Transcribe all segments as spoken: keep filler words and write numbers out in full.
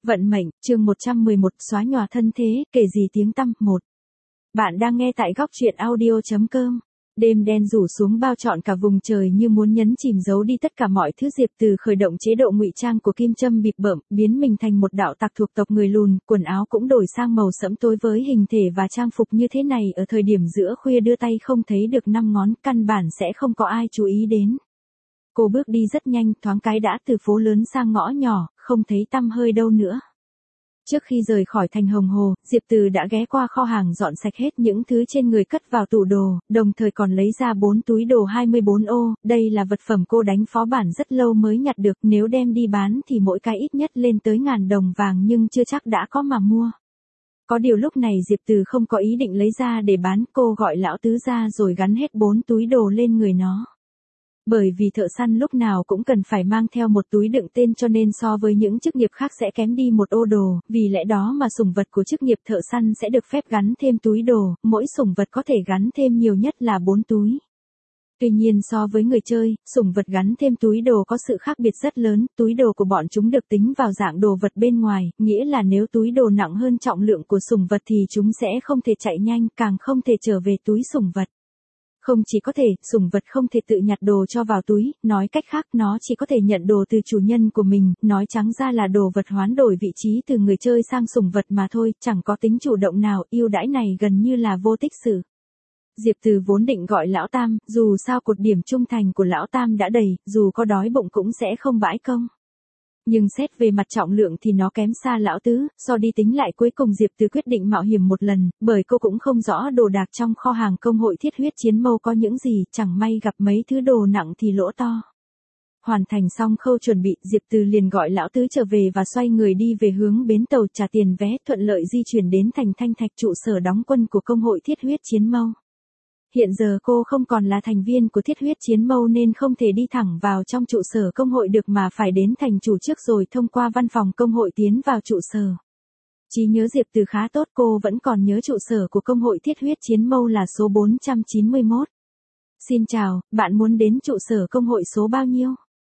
Vận mệnh, chương một trăm mười một, xóa nhòa thân thế, kể gì tiếng tăm, một. Bạn đang nghe tại góc truyện audio chấm com. Đêm đen rủ xuống bao trọn cả vùng trời như muốn nhấn chìm giấu đi tất cả mọi thứ. Diệp Từ khởi động chế độ ngụy trang của kim châm bịp bợm, biến mình thành một đạo tặc thuộc tộc người lùn, quần áo cũng đổi sang màu sẫm tối với hình thể và trang phục như thế này ở thời điểm giữa khuya đưa tay không thấy được năm ngón, căn bản sẽ không có ai chú ý đến. Cô bước đi rất nhanh, thoáng cái đã từ phố lớn sang ngõ nhỏ, không thấy tăm hơi đâu nữa. Trước khi rời khỏi thành Hồng Hồ, Diệp Từ đã ghé qua kho hàng dọn sạch hết những thứ trên người cất vào tủ đồ, đồng thời còn lấy ra bốn túi đồ hai mươi bốn ô, đây là vật phẩm cô đánh phó bản rất lâu mới nhặt được, nếu đem đi bán thì mỗi cái ít nhất lên tới ngàn đồng vàng nhưng chưa chắc đã có mà mua. Có điều lúc này Diệp Từ không có ý định lấy ra để bán, cô gọi lão tứ ra rồi gắn hết bốn túi đồ lên người nó. Bởi vì thợ săn lúc nào cũng cần phải mang theo một túi đựng tên cho nên so với những chức nghiệp khác sẽ kém đi một ô đồ, vì lẽ đó mà sủng vật của chức nghiệp thợ săn sẽ được phép gắn thêm túi đồ, mỗi sủng vật có thể gắn thêm nhiều nhất là bốn túi. Tuy nhiên so với người chơi, sủng vật gắn thêm túi đồ có sự khác biệt rất lớn, túi đồ của bọn chúng được tính vào dạng đồ vật bên ngoài, nghĩa là nếu túi đồ nặng hơn trọng lượng của sủng vật thì chúng sẽ không thể chạy nhanh, càng không thể trở về túi sủng vật. Không chỉ có thể, sủng vật không thể tự nhặt đồ cho vào túi, nói cách khác nó chỉ có thể nhận đồ từ chủ nhân của mình, nói trắng ra là đồ vật hoán đổi vị trí từ người chơi sang sủng vật mà thôi, chẳng có tính chủ động nào, ưu đãi này gần như là vô tích sự. Diệp Từ vốn định gọi lão Tam, dù sao cột điểm trung thành của lão Tam đã đầy, dù có đói bụng cũng sẽ không bãi công. Nhưng xét về mặt trọng lượng thì nó kém xa lão tứ, so đi tính lại cuối cùng Diệp Từ quyết định mạo hiểm một lần, bởi cô cũng không rõ đồ đạc trong kho hàng công hội thiết huyết chiến mâu có những gì, chẳng may gặp mấy thứ đồ nặng thì lỗ to. Hoàn thành xong khâu chuẩn bị, Diệp Từ liền gọi lão tứ trở về và xoay người đi về hướng bến tàu trả tiền vé, thuận lợi di chuyển đến thành Thanh Thạch, trụ sở đóng quân của công hội thiết huyết chiến mâu. Hiện giờ cô không còn là thành viên của thiết huyết chiến mâu nên không thể đi thẳng vào trong trụ sở công hội được mà phải đến thành chủ trước rồi thông qua văn phòng công hội tiến vào trụ sở. Trí nhớ Diệp Từ khá tốt, cô vẫn còn nhớ trụ sở của công hội thiết huyết chiến mâu là số bốn trăm chín mươi mốt. Xin chào, bạn muốn đến trụ sở công hội số bao nhiêu?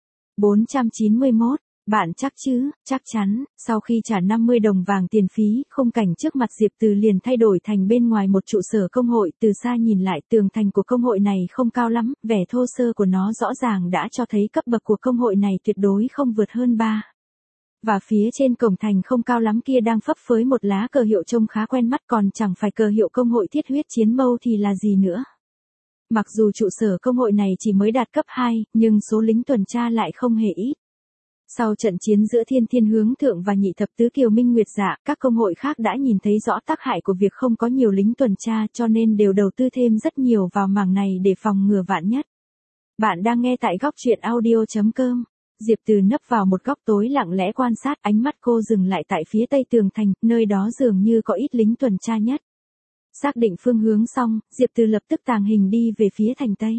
bốn trăm chín mươi mốt. Bạn chắc chứ? Chắc chắn. Sau khi trả năm mươi đồng vàng tiền phí, khung cảnh trước mặt Diệp Từ liền thay đổi thành bên ngoài một trụ sở công hội, từ xa nhìn lại tường thành của công hội này không cao lắm, vẻ thô sơ của nó rõ ràng đã cho thấy cấp bậc của công hội này tuyệt đối không vượt hơn ba. Và phía trên cổng thành không cao lắm kia đang phấp phới một lá cờ hiệu trông khá quen mắt, còn chẳng phải cờ hiệu công hội thiết huyết chiến mâu thì là gì nữa. Mặc dù trụ sở công hội này chỉ mới đạt cấp hai, nhưng số lính tuần tra lại không hề ít. Sau trận chiến giữa Thiên Thiên Hướng Thượng và Nhị Thập Tứ Kiều Minh Nguyệt Dạ, các công hội khác đã nhìn thấy rõ tác hại của việc không có nhiều lính tuần tra cho nên đều đầu tư thêm rất nhiều vào mảng này để phòng ngừa vạn nhất. Bạn đang nghe tại góc truyện audio chấm com. Diệp Từ nấp vào một góc tối lặng lẽ quan sát, ánh mắt cô dừng lại tại phía tây tường thành, nơi đó dường như có ít lính tuần tra nhất. Xác định phương hướng xong, Diệp Từ lập tức tàng hình đi về phía thành tây.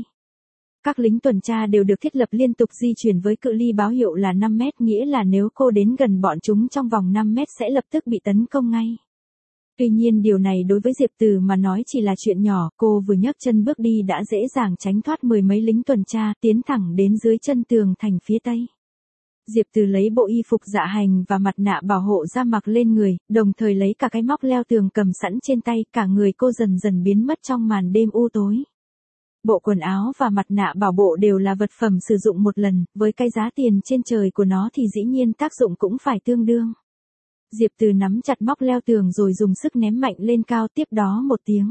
Các lính tuần tra đều được thiết lập liên tục di chuyển với cự ly báo hiệu là năm mét, nghĩa là nếu cô đến gần bọn chúng trong vòng năm mét sẽ lập tức bị tấn công ngay. Tuy nhiên điều này đối với Diệp Từ mà nói chỉ là chuyện nhỏ, cô vừa nhấc chân bước đi đã dễ dàng tránh thoát mười mấy lính tuần tra, tiến thẳng đến dưới chân tường thành phía tây. Diệp Từ lấy bộ y phục dạ hành và mặt nạ bảo hộ ra mặc lên người, đồng thời lấy cả cái móc leo tường cầm sẵn trên tay, cả người cô dần dần biến mất trong màn đêm u tối. Bộ quần áo và mặt nạ bảo bộ đều là vật phẩm sử dụng một lần, với cái giá tiền trên trời của nó thì dĩ nhiên tác dụng cũng phải tương đương. Diệp Từ nắm chặt móc leo tường rồi dùng sức ném mạnh lên cao, tiếp đó một tiếng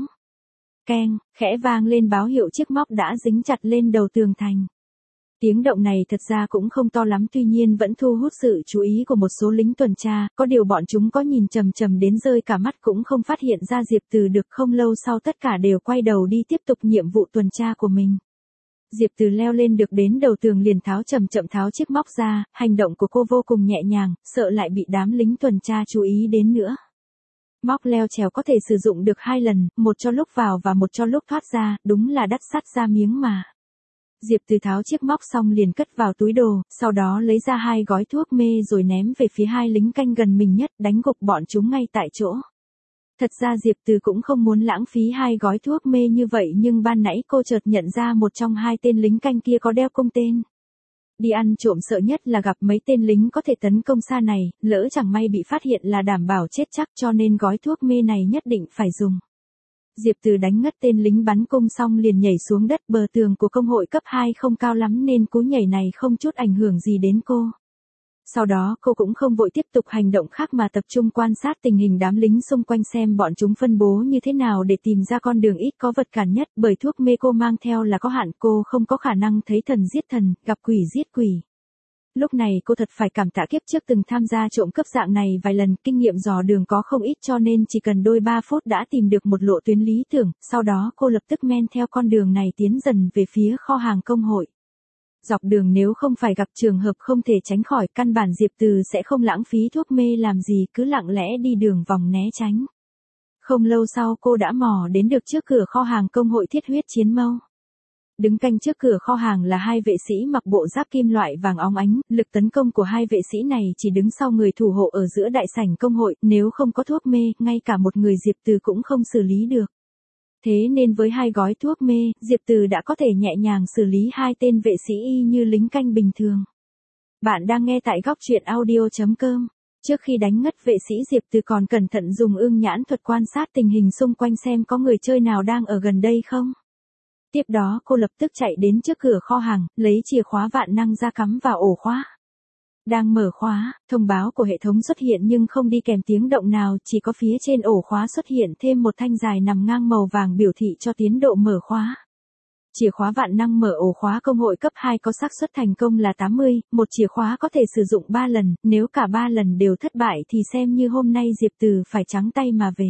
keng, khẽ vang lên báo hiệu chiếc móc đã dính chặt lên đầu tường thành. Tiếng động này thật ra cũng không to lắm, tuy nhiên vẫn thu hút sự chú ý của một số lính tuần tra, có điều bọn chúng có nhìn chằm chằm đến rơi cả mắt cũng không phát hiện ra Diệp Từ được. Không lâu sau tất cả đều quay đầu đi tiếp tục nhiệm vụ tuần tra của mình. Diệp Từ leo lên được đến đầu tường liền tháo chậm chậm tháo chiếc móc ra, hành động của cô vô cùng nhẹ nhàng, sợ lại bị đám lính tuần tra chú ý đến nữa. Móc leo trèo có thể sử dụng được hai lần, một cho lúc vào và một cho lúc thoát ra, đúng là đắt sắt ra miếng mà. Diệp Từ tháo chiếc móc xong liền cất vào túi đồ, sau đó lấy ra hai gói thuốc mê rồi ném về phía hai lính canh gần mình nhất, đánh gục bọn chúng ngay tại chỗ. Thật ra Diệp Từ cũng không muốn lãng phí hai gói thuốc mê như vậy, nhưng ban nãy cô chợt nhận ra một trong hai tên lính canh kia có đeo cung tên. Đi ăn trộm sợ nhất là gặp mấy tên lính có thể tấn công xa này, lỡ chẳng may bị phát hiện là đảm bảo chết chắc, cho nên gói thuốc mê này nhất định phải dùng. Diệp Từ đánh ngất tên lính bắn cung xong liền nhảy xuống đất. Bờ tường của công hội cấp hai không cao lắm nên cú nhảy này không chút ảnh hưởng gì đến cô. Sau đó cô cũng không vội tiếp tục hành động khác mà tập trung quan sát tình hình đám lính xung quanh xem bọn chúng phân bố như thế nào để tìm ra con đường ít có vật cản nhất, bởi thuốc mê cô mang theo là có hạn, cô không có khả năng thấy thần giết thần, gặp quỷ giết quỷ. Lúc này cô thật phải cảm tạ kiếp trước từng tham gia trộm cướp dạng này vài lần, kinh nghiệm dò đường có không ít cho nên chỉ cần đôi ba phút đã tìm được một lộ tuyến lý tưởng, sau đó cô lập tức men theo con đường này tiến dần về phía kho hàng công hội. Dọc đường nếu không phải gặp trường hợp không thể tránh khỏi, căn bản Diệp Từ sẽ không lãng phí thuốc mê làm gì, cứ lặng lẽ đi đường vòng né tránh. Không lâu sau cô đã mò đến được trước cửa kho hàng công hội Thiết Huyết Chiến Mâu. Đứng canh trước cửa kho hàng là hai vệ sĩ mặc bộ giáp kim loại vàng óng ánh, lực tấn công của hai vệ sĩ này chỉ đứng sau người thủ hộ ở giữa đại sảnh công hội, nếu không có thuốc mê, ngay cả một người Diệp Từ cũng không xử lý được. Thế nên với hai gói thuốc mê, Diệp Từ đã có thể nhẹ nhàng xử lý hai tên vệ sĩ y như lính canh bình thường. Bạn đang nghe tại góc truyện audio chấm com. Trước khi đánh ngất vệ sĩ, Diệp Từ còn cẩn thận dùng ương nhãn thuật quan sát tình hình xung quanh xem có người chơi nào đang ở gần đây không. Tiếp đó cô lập tức chạy đến trước cửa kho hàng, lấy chìa khóa vạn năng ra cắm vào ổ khóa. Đang mở khóa, thông báo của hệ thống xuất hiện nhưng không đi kèm tiếng động nào, chỉ có phía trên ổ khóa xuất hiện thêm một thanh dài nằm ngang màu vàng biểu thị cho tiến độ mở khóa. Chìa khóa vạn năng mở ổ khóa công hội cấp hai có xác suất thành công là tám mươi, một chìa khóa có thể sử dụng ba lần, nếu cả ba lần đều thất bại thì xem như hôm nay Diệp Từ phải trắng tay mà về.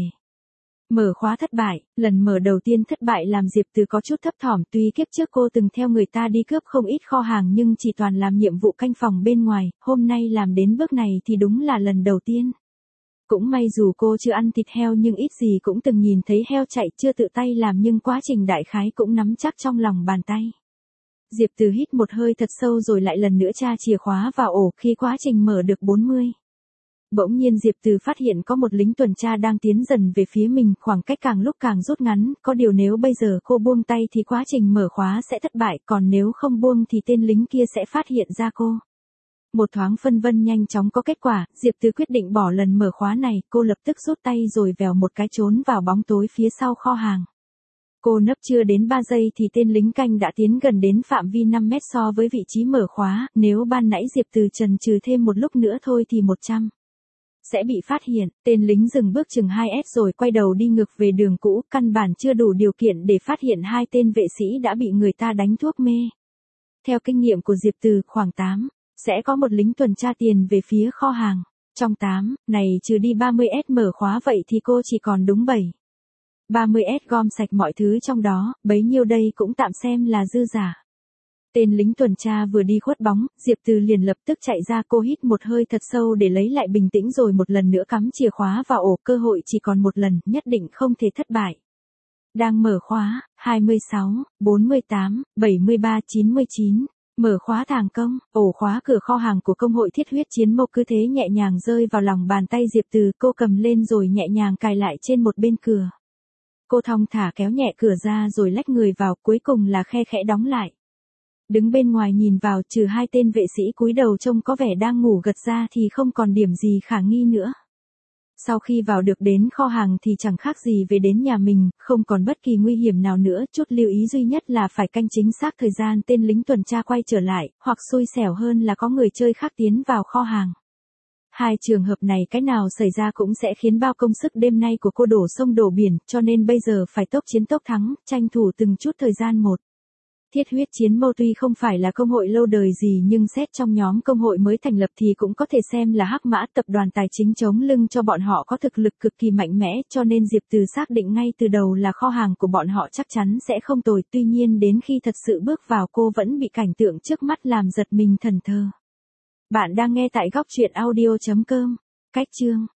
Mở khóa thất bại, lần mở đầu tiên thất bại làm Diệp Từ có chút thấp thỏm, tuy kiếp trước cô từng theo người ta đi cướp không ít kho hàng nhưng chỉ toàn làm nhiệm vụ canh phòng bên ngoài, hôm nay làm đến bước này thì đúng là lần đầu tiên. Cũng may dù cô chưa ăn thịt heo nhưng ít gì cũng từng nhìn thấy heo chạy, chưa tự tay làm nhưng quá trình đại khái cũng nắm chắc trong lòng bàn tay. Diệp Từ hít một hơi thật sâu rồi lại lần nữa tra chìa khóa vào ổ, khi quá trình mở được bốn mươi. Bỗng nhiên Diệp Từ phát hiện có một lính tuần tra đang tiến dần về phía mình, khoảng cách càng lúc càng rút ngắn, có điều nếu bây giờ cô buông tay thì quá trình mở khóa sẽ thất bại, còn nếu không buông thì tên lính kia sẽ phát hiện ra cô. Một thoáng phân vân nhanh chóng có kết quả, Diệp Từ quyết định bỏ lần mở khóa này, cô lập tức rút tay rồi vèo một cái trốn vào bóng tối phía sau kho hàng. Cô nấp chưa đến ba giây thì tên lính canh đã tiến gần đến phạm vi năm mét so với vị trí mở khóa, nếu ban nãy Diệp Từ chần chừ thêm một lúc nữa thôi thì một trăm sẽ bị phát hiện. Tên lính dừng bước chừng hai mét rồi quay đầu đi ngược về đường cũ, căn bản chưa đủ điều kiện để phát hiện hai tên vệ sĩ đã bị người ta đánh thuốc mê. Theo kinh nghiệm của Diệp Từ, khoảng tám sẽ có một lính tuần tra tiền về phía kho hàng. Trong tám này trừ đi ba mươi mét mở khóa, vậy thì cô chỉ còn đúng bảy. ba mươi mét gom sạch mọi thứ trong đó, bấy nhiêu đây cũng tạm xem là dư giả. Tên lính tuần tra vừa đi khuất bóng, Diệp Từ liền lập tức chạy ra, cô hít một hơi thật sâu để lấy lại bình tĩnh rồi một lần nữa cắm chìa khóa vào ổ, cơ hội chỉ còn một lần, nhất định không thể thất bại. Đang mở khóa, hai mươi sáu, bốn mươi tám, bảy mươi ba, chín mươi chín. Mở khóa thành công, ổ khóa cửa kho hàng của công hội Thiết Huyết Chiến Mâu cứ thế nhẹ nhàng rơi vào lòng bàn tay Diệp Từ, cô cầm lên rồi nhẹ nhàng cài lại trên một bên cửa. Cô thong thả kéo nhẹ cửa ra rồi lách người vào, cuối cùng là khe khẽ đóng lại. Đứng bên ngoài nhìn vào, trừ hai tên vệ sĩ cúi đầu trông có vẻ đang ngủ gật ra thì không còn điểm gì khả nghi nữa. Sau khi vào được đến kho hàng thì chẳng khác gì về đến nhà mình, không còn bất kỳ nguy hiểm nào nữa, chút lưu ý duy nhất là phải canh chính xác thời gian tên lính tuần tra quay trở lại, hoặc xui xẻo hơn là có người chơi khác tiến vào kho hàng. Hai trường hợp này cái nào xảy ra cũng sẽ khiến bao công sức đêm nay của cô đổ sông đổ biển, cho nên bây giờ phải tốc chiến tốc thắng, tranh thủ từng chút thời gian một. Thiết Huyết Chiến Mâu tuy không phải là công hội lâu đời gì nhưng xét trong nhóm công hội mới thành lập thì cũng có thể xem là hắc mã, tập đoàn tài chính chống lưng cho bọn họ có thực lực cực kỳ mạnh mẽ, cho nên Diệp Từ xác định ngay từ đầu là kho hàng của bọn họ chắc chắn sẽ không tồi, tuy nhiên đến khi thật sự bước vào cô vẫn bị cảnh tượng trước mắt làm giật mình thần thơ. Bạn đang nghe tại góc truyện audio chấm com. Cách chương